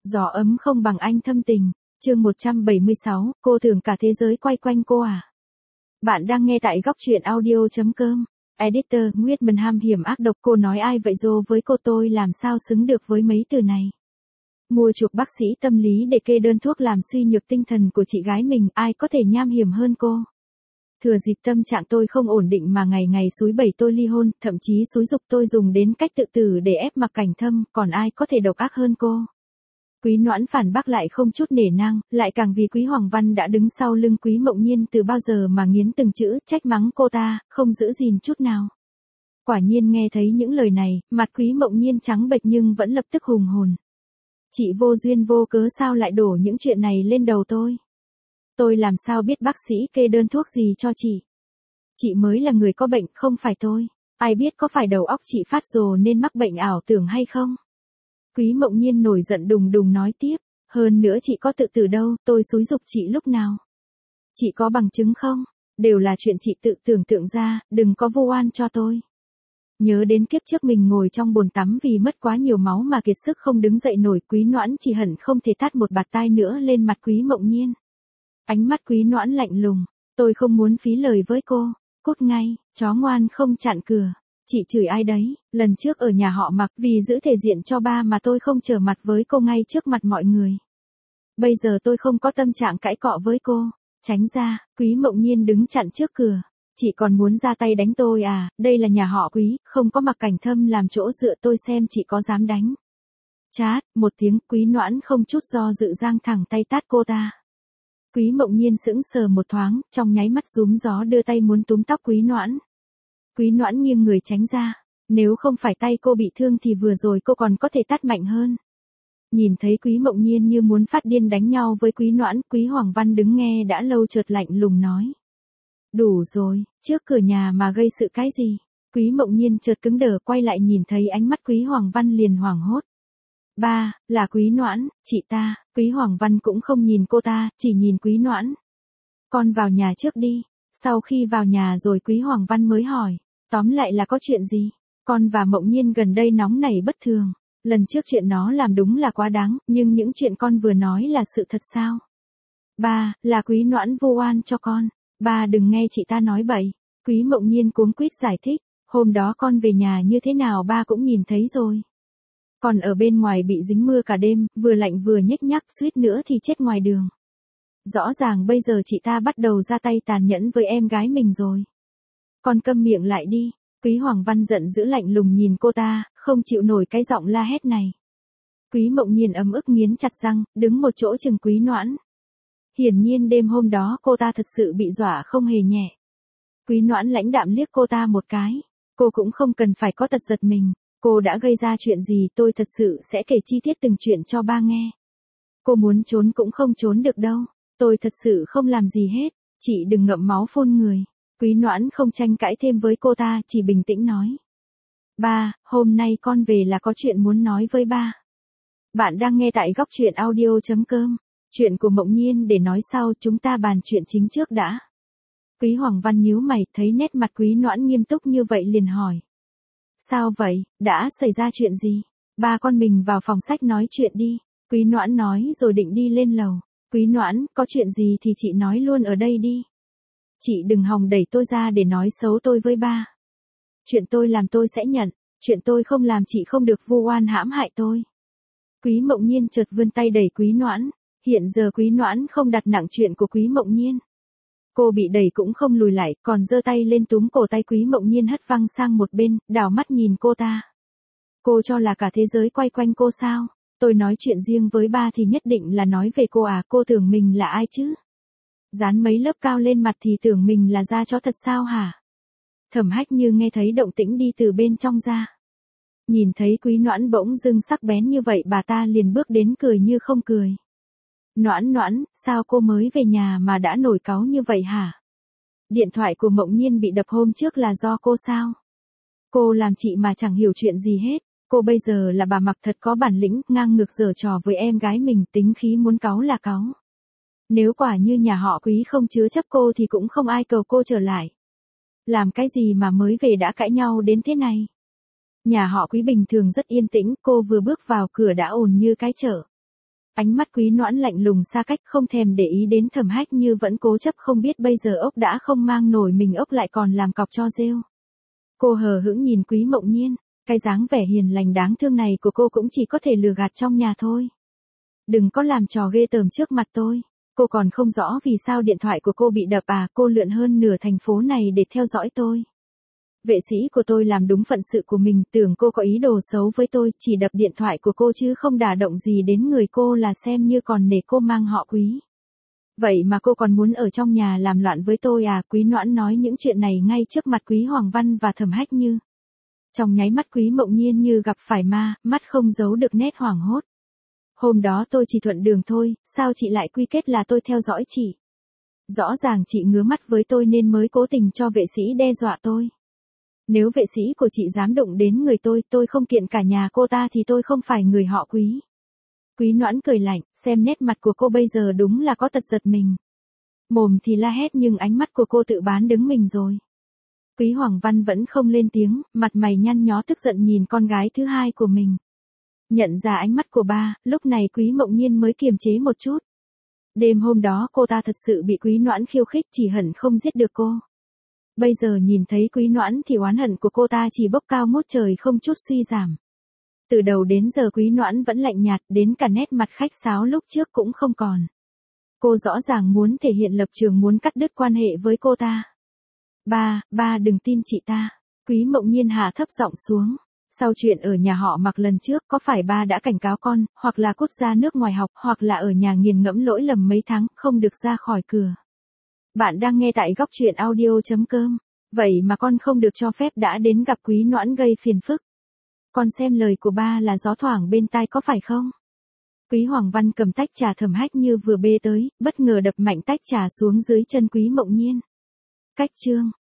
Gió ấm không bằng anh thâm tình. Chương 176, cô tưởng cả thế giới quay quanh cô à? Bạn đang nghe tại góc truyện audio.com. Editor, Whitman hiểm ác độc, cô nói ai vậy dô với cô, tôi làm sao xứng được với mấy từ này. Mua chuộc bác sĩ tâm lý để kê đơn thuốc làm suy nhược tinh thần của chị gái mình, ai có thể nham hiểm hơn cô. Thừa dịp tâm trạng tôi không ổn định mà ngày ngày xúi bẩy tôi ly hôn, thậm chí xúi giục tôi dùng đến cách tự tử để ép mặc Cảnh Thâm, còn ai có thể độc ác hơn cô. Quý Noãn phản bác lại không chút nể nang, lại càng vì Quý Hoàng Văn đã đứng sau lưng Quý Mộng Nhiên từ bao giờ mà nghiến từng chữ, trách mắng cô ta, không giữ gìn chút nào. Quả nhiên nghe thấy những lời này, mặt Quý Mộng Nhiên trắng bệch nhưng vẫn lập tức hùng hồn. Chị vô duyên vô cớ sao lại đổ những chuyện này lên đầu tôi? Tôi làm sao biết bác sĩ kê đơn thuốc gì cho chị? Chị mới là người có bệnh, không phải tôi. Ai biết có phải đầu óc chị phát rồ nên mắc bệnh ảo tưởng hay không? Quý Mộng Nhiên nổi giận đùng đùng nói tiếp, hơn nữa chị có tự tử đâu, tôi xúi giục chị lúc nào? Chị có bằng chứng không? Đều là chuyện chị tự tưởng tượng ra, đừng có vu oan cho tôi. Nhớ đến kiếp trước mình ngồi trong bồn tắm vì mất quá nhiều máu mà kiệt sức không đứng dậy nổi, Quý Noãn chỉ hận không thể tát một bạt tai nữa lên mặt Quý Mộng Nhiên. Ánh mắt Quý Noãn lạnh lùng, tôi không muốn phí lời với cô, cút ngay, chó ngoan không chặn cửa. Chị chửi ai đấy, lần trước ở nhà họ Mặc vì giữ thể diện cho ba mà tôi không trở mặt với cô ngay trước mặt mọi người. Bây giờ tôi không có tâm trạng cãi cọ với cô, tránh ra, Quý Mộng Nhiên đứng chặn trước cửa. Chị còn muốn ra tay đánh tôi à, đây là nhà họ Quý, không có Mặc Cảnh Thâm làm chỗ dựa, tôi xem chị có dám đánh. Chát, một tiếng, Quý Noãn không chút do dự giang thẳng tay tát cô ta. Quý Mộng Nhiên sững sờ một thoáng, trong nháy mắt rúm gió đưa tay muốn túm tóc Quý Noãn. Quý Noãn nghiêng người tránh ra, nếu không phải tay cô bị thương thì vừa rồi cô còn có thể tát mạnh hơn. Nhìn thấy Quý Mộng Nhiên như muốn phát điên đánh nhau với Quý Noãn, Quý Hoàng Văn đứng nghe đã lâu chợt lạnh lùng nói. Đủ rồi, trước cửa nhà mà gây sự cái gì? Quý Mộng Nhiên chợt cứng đờ quay lại nhìn thấy ánh mắt Quý Hoàng Văn liền hoảng hốt. Ba, là Quý Noãn, chị ta. Quý Hoàng Văn cũng không nhìn cô ta, chỉ nhìn Quý Noãn. Con vào nhà trước đi. Sau khi vào nhà rồi Quý Hoàng Văn mới hỏi. Tóm lại là có chuyện gì? Con và Mộng Nhiên gần đây nóng nảy bất thường. Lần trước chuyện nó làm đúng là quá đáng, nhưng những chuyện con vừa nói là sự thật sao? Ba, là Quý Noãn vu oan cho con. Ba đừng nghe chị ta nói bậy. Quý Mộng Nhiên cuống quýt giải thích. Hôm đó con về nhà như thế nào ba cũng nhìn thấy rồi. Còn ở bên ngoài bị dính mưa cả đêm, vừa lạnh vừa nhếch nhác, suýt nữa thì chết ngoài đường. Rõ ràng bây giờ chị ta bắt đầu ra tay tàn nhẫn với em gái mình rồi. Con câm miệng lại đi. Quý Hoàng Văn giận dữ lạnh lùng nhìn cô ta, không chịu nổi cái giọng la hét này. Quý Mộng Nhiên ấm ức nghiến chặt răng, đứng một chỗ chừng Quý Noãn. Hiển nhiên đêm hôm đó cô ta thật sự bị dọa không hề nhẹ. Quý Noãn lãnh đạm liếc cô ta một cái. Cô cũng không cần phải có tật giật mình. Cô đã gây ra chuyện gì tôi thật sự sẽ kể chi tiết từng chuyện cho ba nghe. Cô muốn trốn cũng không trốn được đâu. Tôi thật sự không làm gì hết. Chị đừng ngậm máu phun người. Quý Noãn không tranh cãi thêm với cô ta, chỉ bình tĩnh nói. Ba, hôm nay con về là có chuyện muốn nói với ba. Bạn đang nghe tại góc truyện audio.com. Chuyện của Mộng Nhiên để nói sau, chúng ta bàn chuyện chính trước đã. Quý Hoàng Văn nhíu mày, thấy nét mặt Quý Noãn nghiêm túc như vậy liền hỏi. Sao vậy, đã xảy ra chuyện gì? Ba con mình vào phòng sách nói chuyện đi. Quý Noãn nói rồi định đi lên lầu. Quý Noãn, có chuyện gì thì chị nói luôn ở đây đi. Chị đừng hòng đẩy tôi ra để nói xấu tôi với ba. Chuyện tôi làm tôi sẽ nhận, chuyện tôi không làm chị không được vu oan hãm hại tôi. Quý Mộng Nhiên chợt vươn tay đẩy Quý Noãn. Hiện giờ Quý Noãn không đặt nặng chuyện của Quý Mộng Nhiên. Cô bị đẩy cũng không lùi lại, còn giơ tay lên túm cổ tay Quý Mộng Nhiên hất văng sang một bên, đảo mắt nhìn cô ta. Cô cho là cả thế giới quay quanh cô sao? Tôi nói chuyện riêng với ba thì nhất định là nói về cô à, cô tưởng mình là ai chứ? Dán mấy lớp cao lên mặt thì tưởng mình là da chó thật sao hả? Thẩm Hách Như nghe thấy động tĩnh đi từ bên trong ra. Nhìn thấy Quý Noãn bỗng dưng sắc bén như vậy, bà ta liền bước đến cười như không cười. Noãn Noãn, sao cô mới về nhà mà đã nổi cáu như vậy hả? Điện thoại của Mộng Nhiên bị đập hôm trước là do cô sao? Cô làm chị mà chẳng hiểu chuyện gì hết. Cô bây giờ là bà Mặc thật có bản lĩnh, ngang ngược giở trò với em gái mình, tính khí muốn cáu là cáu. Nếu quả như nhà họ Quý không chứa chấp cô thì cũng không ai cầu cô trở lại. Làm cái gì mà mới về đã cãi nhau đến thế này? Nhà họ Quý bình thường rất yên tĩnh, cô vừa bước vào cửa đã ồn như cái chợ. Ánh mắt Quý Noãn lạnh lùng xa cách, không thèm để ý đến Thẩm Hách Như, vẫn cố chấp không biết bây giờ ốc đã không mang nổi mình, ốc lại còn làm cọc cho rêu. Cô hờ hững nhìn Quý Mộng Nhiên, cái dáng vẻ hiền lành đáng thương này của cô cũng chỉ có thể lừa gạt trong nhà thôi. Đừng có làm trò ghê tởm trước mặt tôi. Cô còn không rõ vì sao điện thoại của cô bị đập à? Cô lượn hơn nửa thành phố này để theo dõi tôi. Vệ sĩ của tôi làm đúng phận sự của mình, tưởng cô có ý đồ xấu với tôi, chỉ đập điện thoại của cô chứ không đả động gì đến người cô, là xem như còn nể cô mang họ Quý. Vậy mà cô còn muốn ở trong nhà làm loạn với tôi à? Quý Noãn nói những chuyện này ngay trước mặt Quý Hoàng Văn và Thẩm Hách Như. Trong nháy mắt Quý Mộng Nhiên như gặp phải ma, mắt không giấu được nét hoảng hốt. Hôm đó tôi chỉ thuận đường thôi, sao chị lại quy kết là tôi theo dõi chị? Rõ ràng chị ngứa mắt với tôi nên mới cố tình cho vệ sĩ đe dọa tôi. Nếu vệ sĩ của chị dám đụng đến người tôi không kiện cả nhà cô ta thì tôi không phải người họ Quý. Quý Noãn cười lạnh, xem nét mặt của cô bây giờ đúng là có tật giật mình. Mồm thì la hét nhưng ánh mắt của cô tự bán đứng mình rồi. Quý Hoàng Văn vẫn không lên tiếng, mặt mày nhăn nhó tức giận nhìn con gái thứ hai của mình. Nhận ra ánh mắt của ba, lúc này Quý Mộng Nhiên mới kiềm chế một chút. Đêm hôm đó cô ta thật sự bị Quý Noãn khiêu khích, chỉ hận không giết được cô. Bây giờ nhìn thấy Quý Noãn thì oán hận của cô ta chỉ bốc cao ngút trời không chút suy giảm. Từ đầu đến giờ Quý Noãn vẫn lạnh nhạt, đến cả nét mặt khách sáo lúc trước cũng không còn. Cô rõ ràng muốn thể hiện lập trường, muốn cắt đứt quan hệ với cô ta. Ba đừng tin chị ta. Quý Mộng Nhiên hạ thấp giọng xuống. Sau chuyện ở nhà họ Mặc lần trước, có phải ba đã cảnh cáo con, hoặc là cút ra nước ngoài học, hoặc là ở nhà nghiền ngẫm lỗi lầm mấy tháng, không được ra khỏi cửa. Bạn đang nghe tại góc truyện audio.com. Vậy mà con không được cho phép đã đến gặp Quý Noãn gây phiền phức. Con xem lời của ba là gió thoảng bên tai có phải không? Quý Hoàng Văn cầm tách trà Thẩm Hách Như vừa bê tới, bất ngờ đập mạnh tách trà xuống dưới chân Quý Mộng Nhiên. Cách chương.